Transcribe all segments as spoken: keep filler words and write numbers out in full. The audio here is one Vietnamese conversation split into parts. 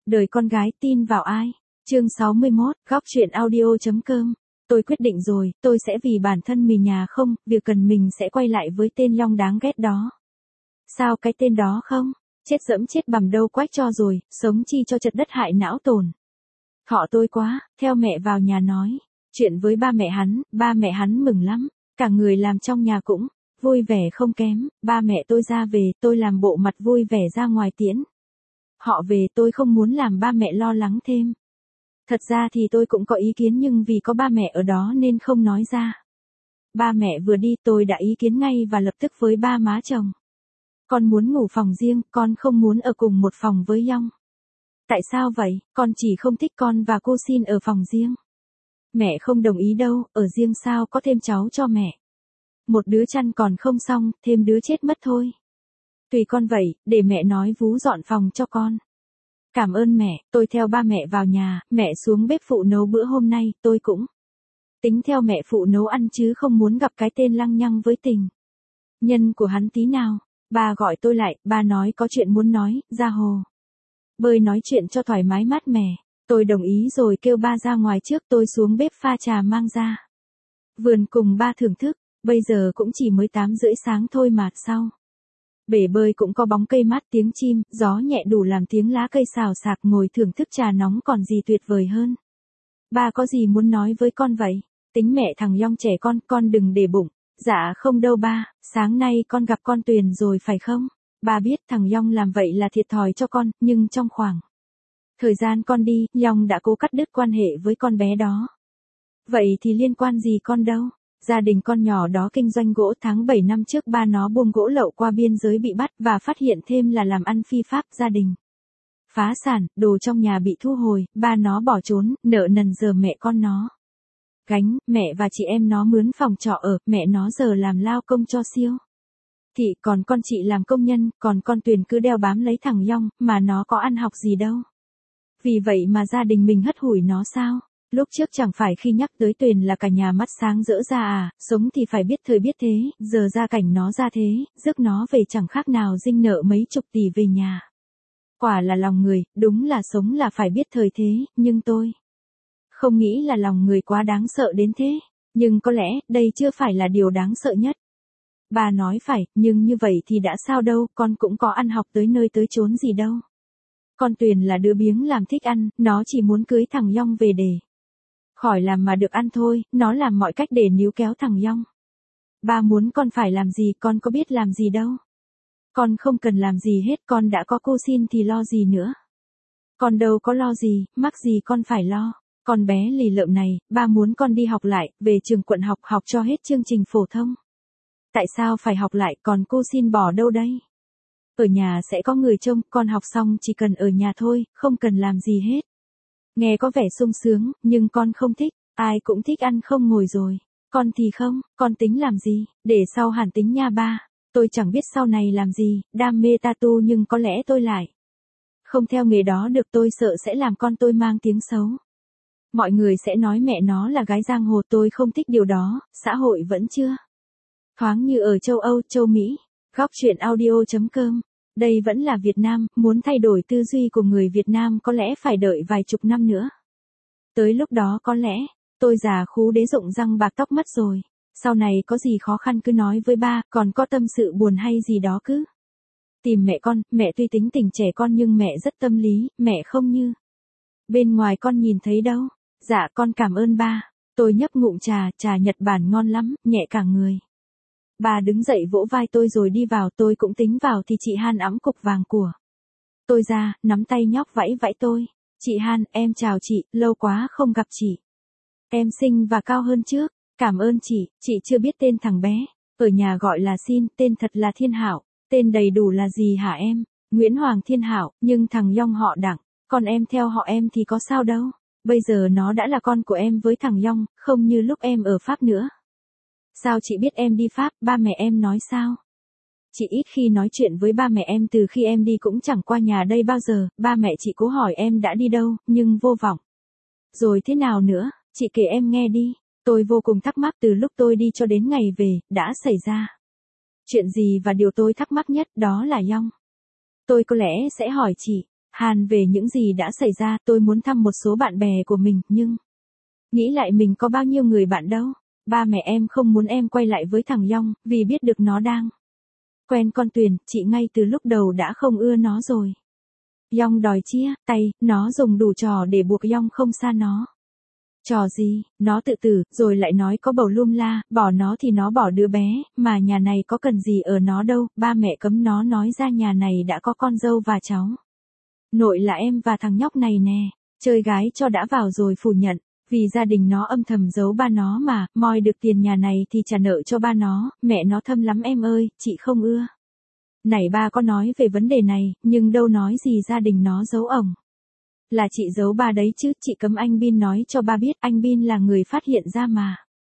Đời con gái tin vào ai? Chương sáu mươi mốt, góc truyện audio.com. Tôi quyết định rồi, tôi sẽ vì bản thân mình nhà không, việc cần mình sẽ quay lại với tên Long đáng ghét đó. Sao cái tên đó không? Chết dẫm chết bằm đâu quách cho rồi, sống chi cho chật đất hại não tồn. Họ tôi quá, theo mẹ vào nhà nói. Chuyện với ba mẹ hắn, ba mẹ hắn mừng lắm. Cả người làm trong nhà cũng vui vẻ không kém. Ba mẹ tôi ra về, tôi làm bộ mặt vui vẻ ra ngoài tiễn. Họ về tôi không muốn làm ba mẹ lo lắng thêm. Thật ra thì tôi cũng có ý kiến nhưng vì có ba mẹ ở đó nên không nói ra. Ba mẹ vừa đi tôi đã ý kiến ngay và lập tức với ba má chồng. Con muốn ngủ phòng riêng, con không muốn ở cùng một phòng với Long. Tại sao vậy? Con chỉ không thích con và cô xin ở phòng riêng. Mẹ không đồng ý đâu, ở riêng sao có thêm cháu cho mẹ. Một đứa chăn còn không xong, thêm đứa chết mất thôi. Tùy con vậy, để mẹ nói vú dọn phòng cho con. Cảm ơn mẹ, tôi theo ba mẹ vào nhà, mẹ xuống bếp phụ nấu bữa hôm nay, tôi cũng tính theo mẹ phụ nấu ăn chứ không muốn gặp cái tên lăng nhăng với tình nhân của hắn tí nào. Ba gọi tôi lại, ba nói có chuyện muốn nói, ra hồ bơi nói chuyện cho thoải mái mát mẻ. Tôi đồng ý rồi kêu ba ra ngoài trước, tôi xuống bếp pha trà mang ra vườn cùng ba thưởng thức. Bây giờ cũng chỉ mới tám rưỡi sáng thôi mà sao. Bể bơi cũng có bóng cây mát, tiếng chim, gió nhẹ đủ làm tiếng lá cây xào xạc, ngồi thưởng thức trà nóng còn gì tuyệt vời hơn. Ba có gì muốn nói với con vậy? Tính mẹ thằng Long trẻ con, con đừng để bụng. Dạ không đâu ba, sáng nay con gặp con Tuyền rồi phải không? Ba biết thằng Long làm vậy là thiệt thòi cho con, nhưng trong khoảng thời gian con đi, Long đã cố cắt đứt quan hệ với con bé đó. Vậy thì liên quan gì con đâu? Gia đình con nhỏ đó kinh doanh gỗ, tháng bảy năm trước ba nó buôn gỗ lậu qua biên giới bị bắt và phát hiện thêm là làm ăn phi pháp, gia đình phá sản, đồ trong nhà bị thu hồi, ba nó bỏ trốn, nợ nần giờ mẹ con nó gánh, mẹ và chị em nó mướn phòng trọ ở, mẹ nó giờ làm lao công cho siêu thị, còn con chị làm công nhân, còn con Tuyền cứ đeo bám lấy thằng Long, mà nó có ăn học gì đâu. Vì vậy mà gia đình mình hất hủi nó sao? Lúc trước chẳng phải khi nhắc tới Tuyền là cả nhà mắt sáng rỡ ra à, sống thì phải biết thời biết thế, giờ ra cảnh nó ra thế, rước nó về chẳng khác nào dinh nợ mấy chục tỷ về nhà. Quả là lòng người, đúng là sống là phải biết thời thế, nhưng tôi không nghĩ là lòng người quá đáng sợ đến thế, nhưng có lẽ đây chưa phải là điều đáng sợ nhất. Bà nói phải, nhưng như vậy thì đã sao đâu, con cũng có ăn học tới nơi tới chốn gì đâu. Con Tuyền là đứa biếng làm thích ăn, nó chỉ muốn cưới thằng Long về để khỏi làm mà được ăn thôi, nó làm mọi cách để níu kéo thằng Long. Ba muốn con phải làm gì, con có biết làm gì đâu. Con không cần làm gì hết, con đã có cô xin thì lo gì nữa. Con đâu có lo gì, mắc gì con phải lo. Con bé lì lợm này, ba muốn con đi học lại, về trường quận học, học cho hết chương trình phổ thông. Tại sao phải học lại, còn cô xin bỏ đâu đây? Ở nhà sẽ có người trông, con học xong chỉ cần ở nhà thôi, không cần làm gì hết. Nghe có vẻ sung sướng, nhưng con không thích, ai cũng thích ăn không ngồi rồi. Con thì không, con tính làm gì, để sau hẳn tính nha ba. Tôi chẳng biết sau này làm gì, đam mê tattoo nhưng có lẽ tôi lại không theo nghề đó được, tôi sợ sẽ làm con tôi mang tiếng xấu. Mọi người sẽ nói mẹ nó là gái giang hồ, tôi không thích điều đó, xã hội vẫn chưa thoáng như ở châu Âu, châu Mỹ. Góc truyện audio.com. Đây vẫn là Việt Nam, muốn thay đổi tư duy của người Việt Nam có lẽ phải đợi vài chục năm nữa. Tới lúc đó có lẽ, tôi già khú đế rụng răng bạc tóc mất rồi. Sau này có gì khó khăn cứ nói với ba, còn có tâm sự buồn hay gì đó cứ tìm mẹ con, mẹ tuy tính tình trẻ con nhưng mẹ rất tâm lý, mẹ không như bên ngoài con nhìn thấy đâu. Dạ con cảm ơn ba. Tôi nhấp ngụm trà, trà Nhật Bản ngon lắm, nhẹ cả người. Bà đứng dậy vỗ vai tôi rồi đi vào, tôi cũng tính vào thì chị Han ẵm cục vàng của tôi ra, nắm tay nhóc vẫy vẫy tôi. Chị Han, em chào chị, lâu quá không gặp chị. Em xinh và cao hơn trước. Cảm ơn chị, chị chưa biết tên thằng bé. Ở nhà gọi là Xin, tên thật là Thiên Hảo. Tên đầy đủ là gì hả em? Nguyễn Hoàng Thiên Hảo, nhưng thằng Long họ Đặng. Còn em theo họ em thì có sao đâu. Bây giờ nó đã là con của em với thằng Long, không như lúc em ở Pháp nữa. Sao chị biết em đi Pháp, ba mẹ em nói sao? Chị ít khi nói chuyện với ba mẹ em, từ khi em đi cũng chẳng qua nhà đây bao giờ, ba mẹ chị cố hỏi em đã đi đâu, nhưng vô vọng. Rồi thế nào nữa, chị kể em nghe đi. Tôi vô cùng thắc mắc từ lúc tôi đi cho đến ngày về, đã xảy ra chuyện gì, và điều tôi thắc mắc nhất đó là Long. Tôi có lẽ sẽ hỏi chị, Han về những gì đã xảy ra, tôi muốn thăm một số bạn bè của mình, nhưng... Nghĩ lại mình có bao nhiêu người bạn đâu. Ba mẹ em không muốn em quay lại với thằng Yong, vì biết được nó đang quen con Tuyền, chị ngay từ lúc đầu đã không ưa nó rồi. Yong đòi chia tay, nó dùng đủ trò để buộc Yong không xa nó. Trò gì, nó tự tử, rồi lại nói có bầu lum la, bỏ nó thì nó bỏ đứa bé, mà nhà này có cần gì ở nó đâu, ba mẹ cấm nó nói ra nhà này đã có con dâu và cháu. Nội là em và thằng nhóc này nè, chơi gái cho đã vào rồi phủ nhận, vì gia đình nó âm thầm giấu ba nó mà, moi được tiền nhà này thì trả nợ cho ba nó, mẹ nó thâm lắm em ơi, chị không ưa. Này ba có nói về vấn đề này, nhưng đâu nói gì gia đình nó giấu ổng. Là chị giấu ba đấy chứ, chị cấm anh Bin nói cho ba biết, anh Bin là người phát hiện ra mà.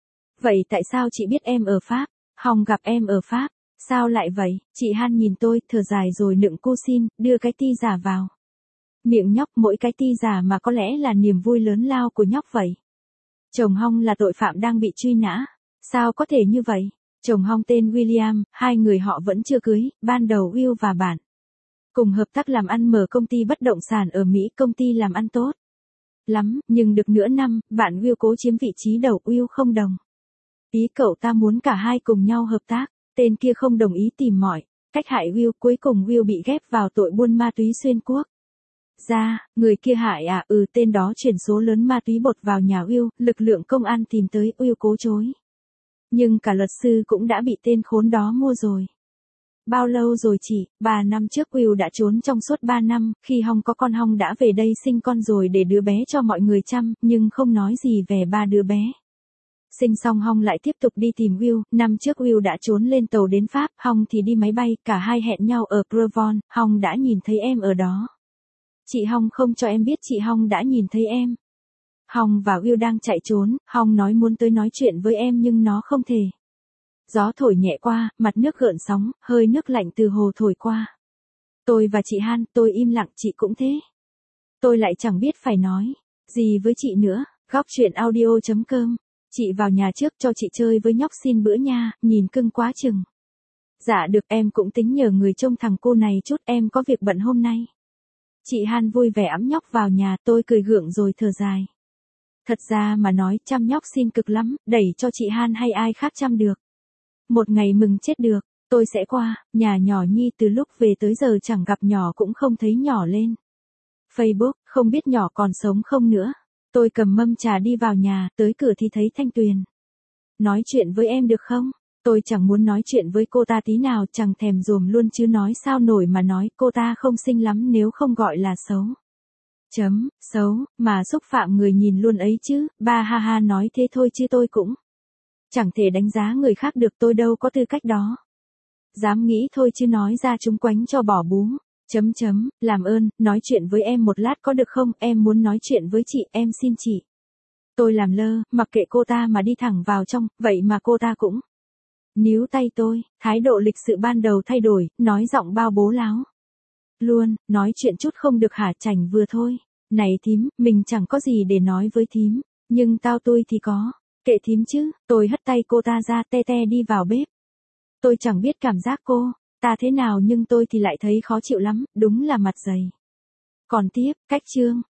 Vậy tại sao chị biết em ở Pháp, Hồng gặp em ở Pháp, sao lại vậy? Chị Han nhìn tôi, thở dài rồi nựng cô xin, đưa cái ti giả vào miệng nhóc, mỗi cái ti giả mà có lẽ là niềm vui lớn lao của nhóc vậy. Chồng Hong là tội phạm đang bị truy nã. Sao có thể như vậy? Chồng Hong tên William, hai người họ vẫn chưa cưới, ban đầu Will và bạn cùng hợp tác làm ăn mở công ty bất động sản ở Mỹ, công ty làm ăn tốt lắm, nhưng được nửa năm, bạn Will cố chiếm vị trí đầu, Will không đồng ý, cậu ta muốn cả hai cùng nhau hợp tác, tên kia không đồng ý, tìm mọi cách hại Will, cuối cùng Will bị ghép vào tội buôn ma túy xuyên quốc. Ra, người kia hại à, ừ tên đó chuyển số lớn ma túy bột vào nhà Will, lực lượng công an tìm tới, Will cố chối. Nhưng cả luật sư cũng đã bị tên khốn đó mua rồi. Bao lâu rồi chị? Ba năm trước Will đã trốn trong suốt ba năm, khi Hong có con Hong đã về đây sinh con rồi để đứa bé cho mọi người chăm, nhưng không nói gì về ba đứa bé. Sinh xong Hong lại tiếp tục đi tìm Will, năm trước Will đã trốn lên tàu đến Pháp, Hong thì đi máy bay, cả hai hẹn nhau ở Crevon, Hong đã nhìn thấy em ở đó. Chị Hong không cho em biết chị Hong đã nhìn thấy em. Hong và Will đang chạy trốn, Hong nói muốn tới nói chuyện với em nhưng nó không thể. Gió thổi nhẹ qua, mặt nước gợn sóng, hơi nước lạnh từ hồ thổi qua. Tôi và chị Han, tôi im lặng, chị cũng thế. Tôi lại chẳng biết phải nói gì với chị nữa. Góc chuyện audio chấm com. Chị vào nhà trước cho chị chơi với nhóc xin bữa nha, nhìn cưng quá chừng. Dạ được, em cũng tính nhờ người trông thằng cô này chút, em có việc bận hôm nay. Chị Han vui vẻ ẵm nhóc vào nhà, tôi cười gượng rồi thở dài. Thật ra mà nói, chăm nhóc xin cực lắm, đẩy cho chị Han hay ai khác chăm được. Một ngày mừng chết được, tôi sẽ qua, nhà nhỏ Nhi từ lúc về tới giờ chẳng gặp nhỏ cũng không thấy nhỏ lên Facebook, không biết nhỏ còn sống không nữa. Tôi cầm mâm trà đi vào nhà, tới cửa thì thấy Thanh Tuyền. Nói chuyện với em được không? Tôi chẳng muốn nói chuyện với cô ta tí nào, chẳng thèm dùm luôn chứ nói sao nổi mà nói, cô ta không xinh lắm nếu không gọi là xấu. Chấm, xấu, mà xúc phạm người nhìn luôn ấy chứ, ba ha ha nói thế thôi chứ tôi cũng chẳng thể đánh giá người khác được, tôi đâu có tư cách đó. Dám nghĩ thôi chứ nói ra chúng quánh cho bỏ bú. Chấm chấm, làm ơn, nói chuyện với em một lát có được không, em muốn nói chuyện với chị, em xin chị. Tôi làm lơ, mặc kệ cô ta mà đi thẳng vào trong, vậy mà cô ta cũng níu tay tôi, thái độ lịch sự ban đầu thay đổi, nói giọng bao bố láo. Luôn, nói chuyện chút không được hả, chảnh vừa thôi. Này thím, mình chẳng có gì để nói với thím, nhưng tao tôi thì có. Kệ thím chứ, tôi hất tay cô ta ra, te te đi vào bếp. Tôi chẳng biết cảm giác cô ta thế nào nhưng tôi thì lại thấy khó chịu lắm, đúng là mặt dày. Còn tiếp, cách chương.